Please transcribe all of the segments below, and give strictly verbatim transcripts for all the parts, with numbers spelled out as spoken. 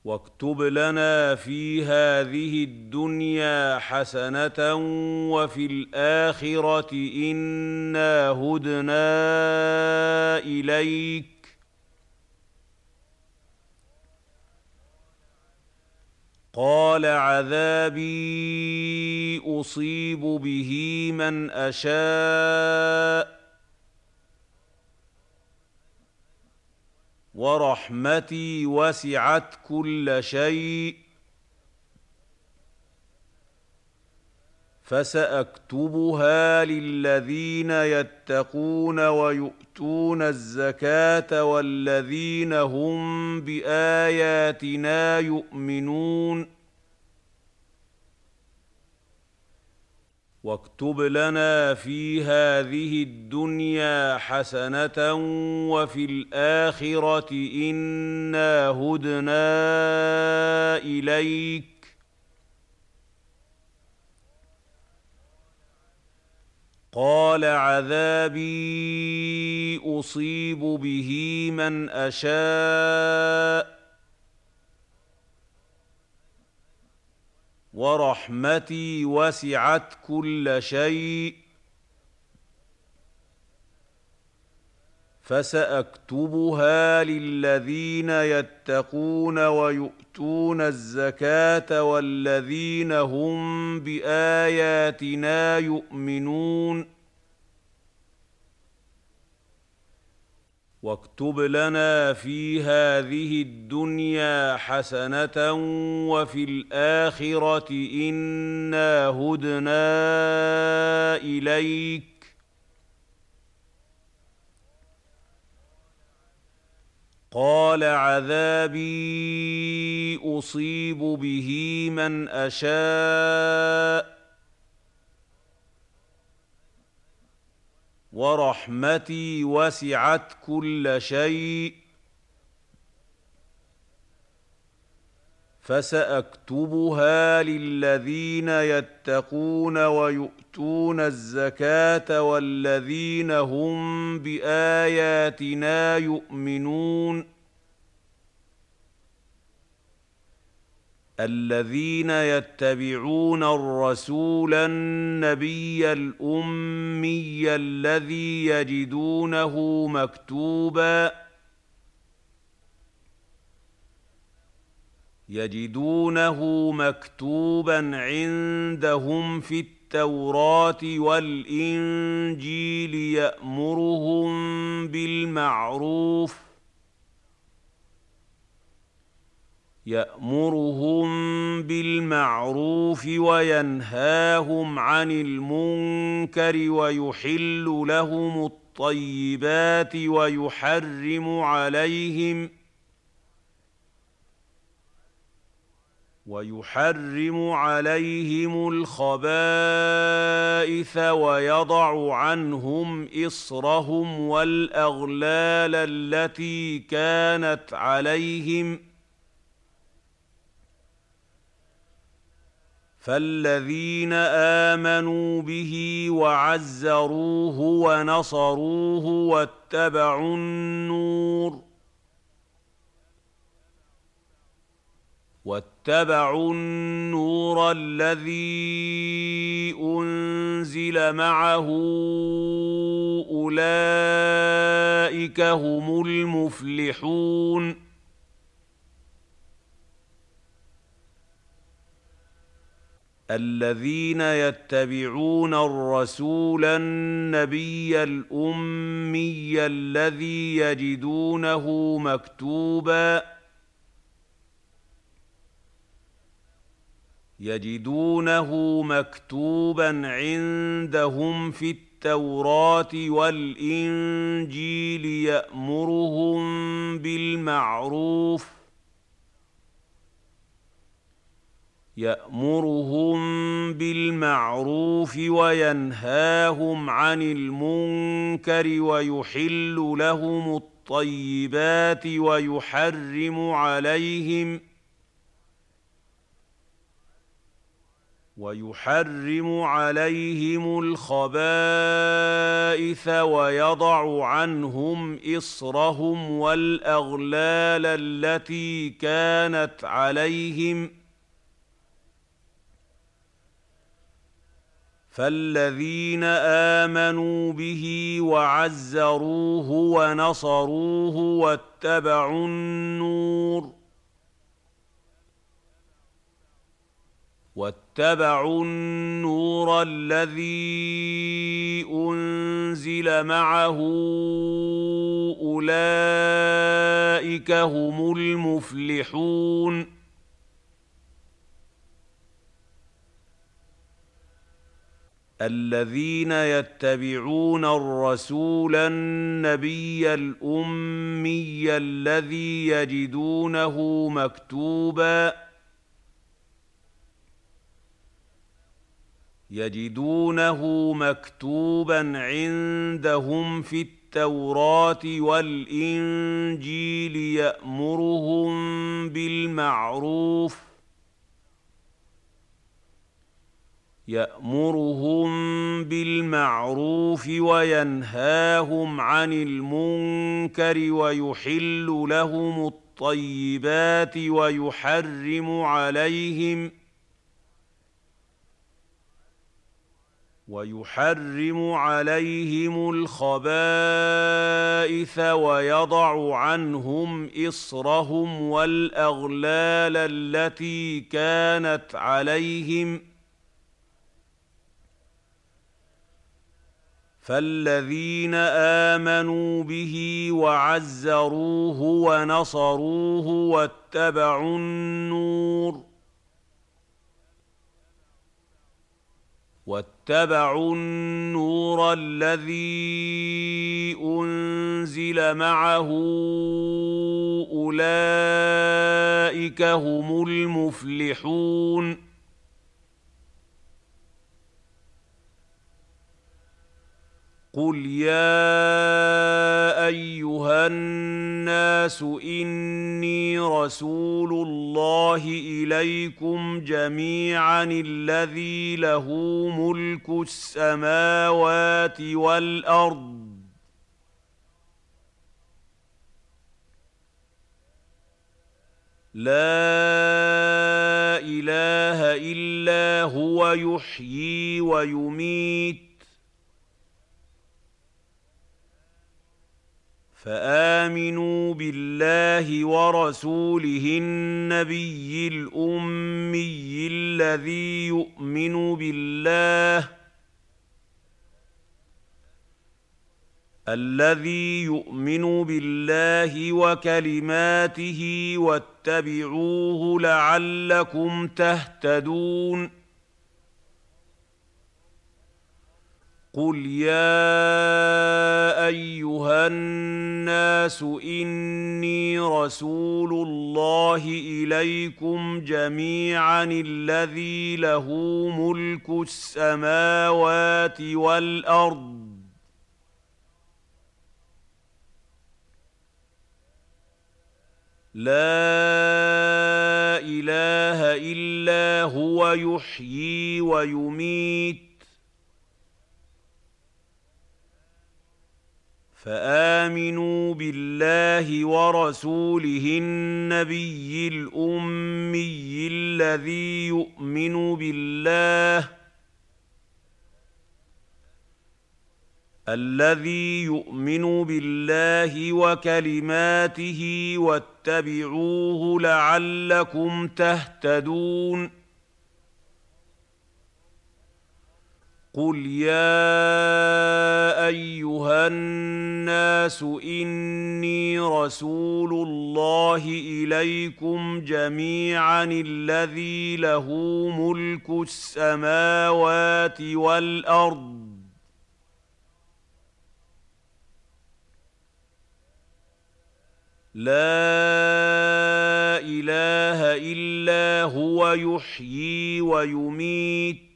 واكتب لنا في هذه الدنيا حسنة وفي الآخرة إنا هدنا إليك. قال عذابي أصيب به من أشاء ورحمتي وسعت كل شيء فسأكتبها للذين يتقون ويؤتون الزكاة والذين هم بآياتنا يؤمنون. واكتب لنا في هذه الدنيا حسنة وفي الآخرة إنا هدنا إليك. قال عذابي أصيب به من أشاء ورحمتي وسعت كل شيء فسأكتبها للذين يتقون ويؤتون الزكاة والذين هم بآياتنا يؤمنون. واكتب لنا في هذه الدنيا حسنة وفي الآخرة إنا هدنا إليك. قال عذابي أصيب به من أشاء ورحمتي وسعت كل شيء فسأكتبها للذين يتقون ويؤتون الزكاة والذين هم بآياتنا يؤمنون. الذين يتبعون الرسول النبي الأمي الذي يجدونه مكتوبا يجدونه مكتوبا عندهم في التوراة والإنجيل يأمرهم بالمعروف يأمرهم بالمعروف وينهاهم عن المنكر ويحل لهم الطيبات ويحرم عليهم ويحرم عليهم الخبائث ويضع عنهم إصرهم والأغلال التي كانت عليهم فالذين آمنوا به وعزروه ونصروه واتبعوا النور واتبعوا النور الذي أنزل معه أولئك هم المفلحون. الذين يتبعون الرسول النبي الأمي الذي يجدونه مكتوبا يجدونه مكتوبا عندهم في التوراة والإنجيل يأمرهم بالمعروف يأمرهم بالمعروف وينهاهم عن المنكر ويحل لهم الطيبات ويحرم عليهم ويحرم عليهم الخبائث ويضع عنهم إصرهم والأغلال التي كانت عليهم فالذين آمنوا به وعزروه ونصروه واتبعوا النور واتبعوا النور الذي أنزل معه أولئك هم المفلحون الذين يتبعون الرسول النبي الأمي الذي يجدونه مكتوباً يجدونه مكتوبا عندهم في التوراة والإنجيل يأمرهم بالمعروف يأمرهم بالمعروف وينهاهم عن المنكر ويحل لهم الطيبات ويحرم عليهم ويحرم عليهم الخبائث ويضع عنهم إصرهم والأغلال التي كانت عليهم فالذين آمنوا به وعزروه ونصروه واتبعوا النور واتبعوا النور الذي أنزل معه أولئك هم المفلحون قل يا أيها الناس إني رسول الله إليكم جميعا الذي له ملك السماوات والأرض لا إله إلا هو يحيي ويميت فآمنوا بالله ورسوله النبي الأمي الذي يؤمن بالله الذي يؤمن بالله وكلماته واتبعوه لعلكم تهتدون قل يا أيها الناس إني رسول الله إليكم جميعا الذي له ملك السماوات والأرض لا إله إلا هو يحيي ويميت فآمنوا بالله ورسوله النبي الأمي الذي يؤمن بالله الذي يؤمن بالله وكلماته واتبعوه لعلكم تهتدون قل يا أيها الناس إني رسول الله إليكم جميعا الذي له ملك السماوات والأرض لا إله إلا هو يحيي ويميت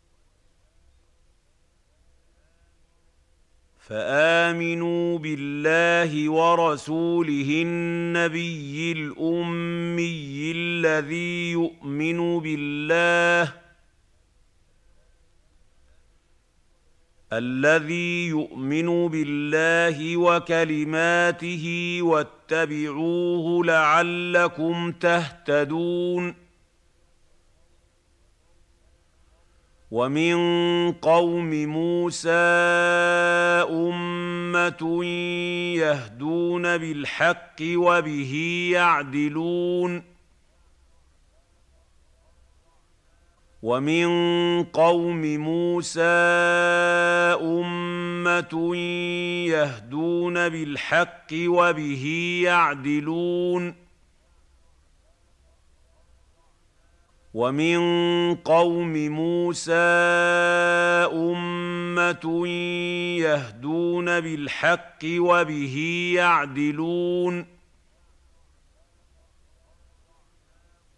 فآمنوا بالله ورسوله النبي الأمي الذي يؤمن بالله الذي يؤمن بالله وكلماته واتبعوه لعلكم تهتدون ومن قوم موسى أمة يهدون بالحق وبه يعدلون ومن قوم موسى أمة يهدون بالحق وبه يعدلون ومن قوم موسى أمة يهدون بالحق وبه يعدلون